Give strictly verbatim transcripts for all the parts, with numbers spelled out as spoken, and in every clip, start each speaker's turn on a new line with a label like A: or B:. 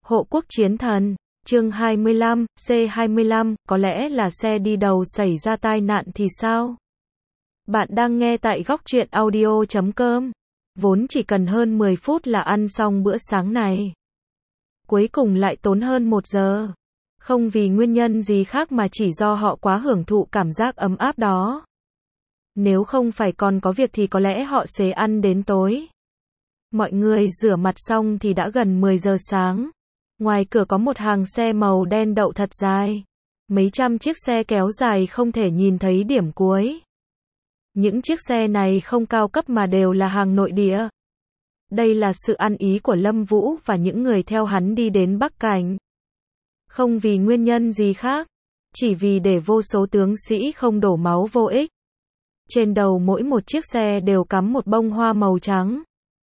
A: Hộ quốc chiến thần, chương hai mươi lăm, C hai mươi lăm, có lẽ là xe đi đầu xảy ra tai nạn thì sao? Bạn đang nghe tại góc truyện audio chấm com. Vốn chỉ cần hơn mười phút là ăn xong bữa sáng này. Cuối cùng lại tốn hơn một giờ. Không vì nguyên nhân gì khác mà chỉ do họ quá hưởng thụ cảm giác ấm áp đó. Nếu không phải còn có việc thì có lẽ họ sẽ ăn đến tối. Mọi người rửa mặt xong thì đã gần mười giờ sáng. Ngoài cửa có một hàng xe màu đen đậu thật dài. Mấy trăm chiếc xe kéo dài không thể nhìn thấy điểm cuối. Những chiếc xe này không cao cấp mà đều là hàng nội địa. Đây là sự ăn ý của Lâm Vũ và những người theo hắn đi đến Bắc Cảnh. Không vì nguyên nhân gì khác, chỉ vì để vô số tướng sĩ không đổ máu vô ích. Trên đầu mỗi một chiếc xe đều cắm một bông hoa màu trắng.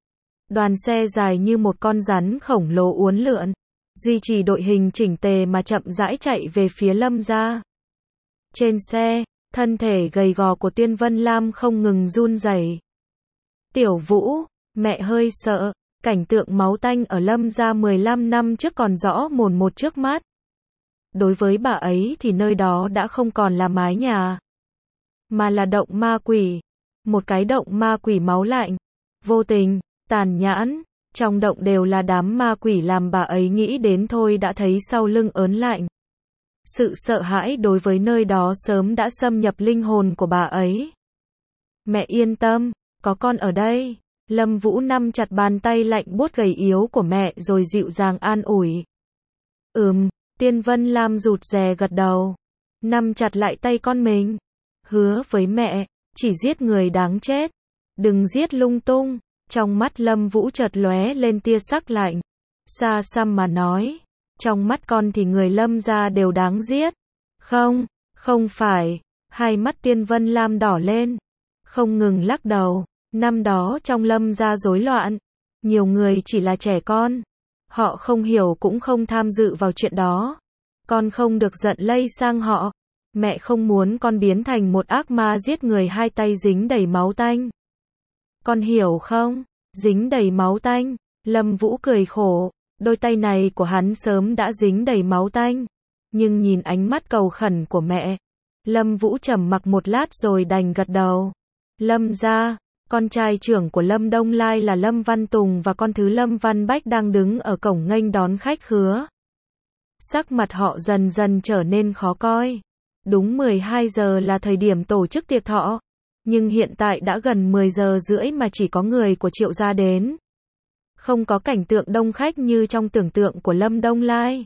A: Đoàn xe dài như một con rắn khổng lồ uốn lượn, duy trì đội hình chỉnh tề mà chậm rãi chạy về phía Lâm gia. Trên xe, thân thể gầy gò của Tiên Vân Lam không ngừng run rẩy. Tiểu Vũ, mẹ hơi sợ, cảnh tượng máu tanh ở Lâm gia mười lăm năm trước còn rõ mồn một trước mắt. Đối với bà ấy thì nơi đó đã không còn là mái nhà, mà là động ma quỷ. Một cái động ma quỷ máu lạnh, vô tình, tàn nhẫn. Trong động đều là đám ma quỷ làm bà ấy nghĩ đến thôi đã thấy sau lưng ớn lạnh. Sự sợ hãi đối với nơi đó sớm đã xâm nhập linh hồn của bà ấy. Mẹ yên tâm, có con ở đây. Lâm Vũ nắm chặt bàn tay lạnh buốt gầy yếu của mẹ rồi dịu dàng an ủi. Ừm, Tiên Vân Lam rụt rè gật đầu. Nắm chặt lại tay con mình. Hứa với mẹ, chỉ giết người đáng chết. Đừng giết lung tung. Trong mắt Lâm Vũ chợt lóe lên tia sắc lạnh. Xa xăm mà nói. Trong mắt con thì người Lâm gia đều đáng giết. Không, không phải. Hai mắt Tiên Vân Lam đỏ lên. Không ngừng lắc đầu. Năm đó trong Lâm gia rối loạn. Nhiều người chỉ là trẻ con. Họ không hiểu cũng không tham dự vào chuyện đó. Con không được giận lây sang họ. Mẹ không muốn con biến thành một ác ma giết người hai tay dính đầy máu tanh. Con hiểu không? Dính đầy máu tanh. Lâm Vũ cười khổ. Đôi tay này của hắn sớm đã dính đầy máu tanh. Nhưng nhìn ánh mắt cầu khẩn của mẹ, Lâm Vũ trầm mặc một lát rồi đành gật đầu. Lâm gia, con trai trưởng của Lâm Đông Lai là Lâm Văn Tùng và con thứ Lâm Văn Bách đang đứng ở cổng nghênh đón khách khứa. Sắc mặt họ dần dần trở nên khó coi. Đúng mười hai giờ là thời điểm tổ chức tiệc thọ. Nhưng hiện tại đã gần mười giờ rưỡi mà chỉ có người của Triệu gia đến. Không có cảnh tượng đông khách như trong tưởng tượng của Lâm Đông Lai.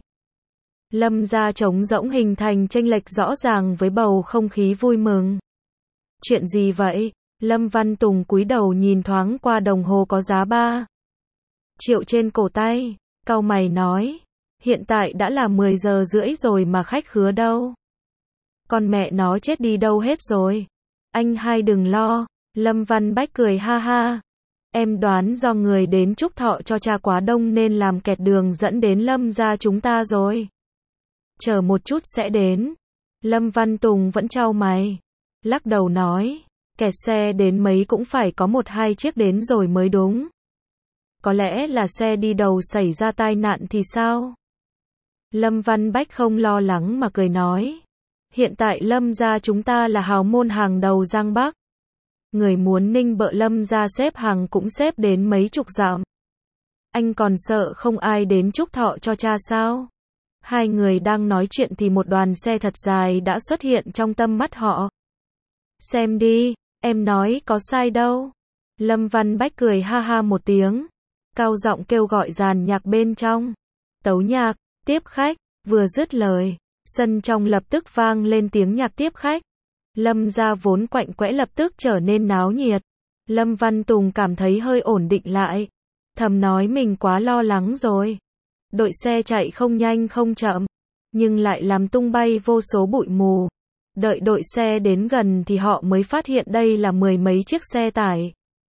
A: Lâm gia trống rỗng hình thành chênh lệch rõ ràng với bầu không khí vui mừng. Chuyện gì vậy? Lâm Văn Tùng cúi đầu nhìn thoáng qua đồng hồ có giá ba triệu trên cổ tay, cau mày nói. Hiện tại đã là mười giờ rưỡi rồi mà khách khứa đâu? Con mẹ nó chết đi đâu hết rồi? Anh hai đừng lo. Lâm Văn Bách cười ha ha. Em đoán do người đến chúc thọ cho cha quá đông nên làm kẹt đường dẫn đến Lâm gia chúng ta rồi. Chờ một chút sẽ đến. Lâm Văn Tùng vẫn chau mày. Lắc đầu nói. Kẹt xe đến mấy cũng phải có một hai chiếc đến rồi mới đúng. Có lẽ là xe đi đầu xảy ra tai nạn thì sao? Lâm Văn Bách không lo lắng mà cười nói. Hiện tại Lâm gia chúng ta là hào môn hàng đầu Giang Bắc. Người muốn nịnh bợ Lâm gia xếp hàng cũng xếp đến mấy chục dặm. Anh còn sợ không ai đến chúc thọ cho cha sao? Hai người đang nói chuyện thì một đoàn xe thật dài đã xuất hiện trong tầm mắt họ. Xem đi, em nói có sai đâu. Lâm Văn Bách cười ha ha một tiếng. Cao giọng kêu gọi dàn nhạc bên trong. Tấu nhạc, tiếp khách, vừa dứt lời. Sân trong lập tức vang lên tiếng nhạc tiếp khách. Lâm gia vốn quạnh quẽ lập tức trở nên náo nhiệt. Lâm Văn Tùng cảm thấy hơi ổn định lại. Thầm nói mình quá lo lắng rồi. Đội xe chạy không nhanh không chậm, nhưng lại làm tung bay vô số bụi mù. Đợi đội xe đến gần thì họ mới phát hiện đây là mười mấy chiếc xe tải.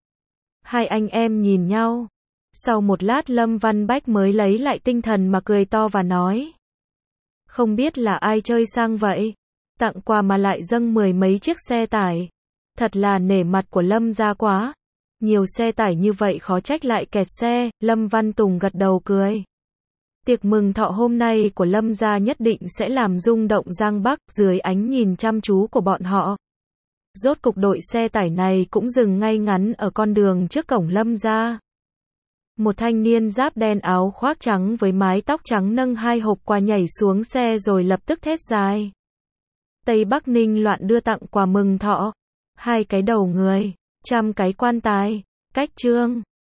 A: Hai anh em nhìn nhau. Sau một lát Lâm Văn Bách mới lấy lại tinh thần mà cười to và nói. Không biết là ai chơi sang vậy? Tặng quà mà lại dâng mười mấy chiếc xe tải. Thật là nể mặt của Lâm gia quá. Nhiều xe tải như vậy khó trách lại kẹt xe. Lâm Văn Tùng gật đầu cười. Tiệc mừng thọ hôm nay của Lâm gia nhất định sẽ làm rung động Giang Bắc, dưới ánh nhìn chăm chú của bọn họ. Rốt cục đội xe tải này cũng dừng ngay ngắn ở con đường trước cổng Lâm gia. Một thanh niên giáp đen áo khoác trắng với mái tóc trắng nâng hai hộp quà nhảy xuống xe rồi lập tức thét dài. Tây Bắc Ninh loạn đưa tặng quà mừng thọ. Hai cái đầu người, trăm cái quan tài, cách trương.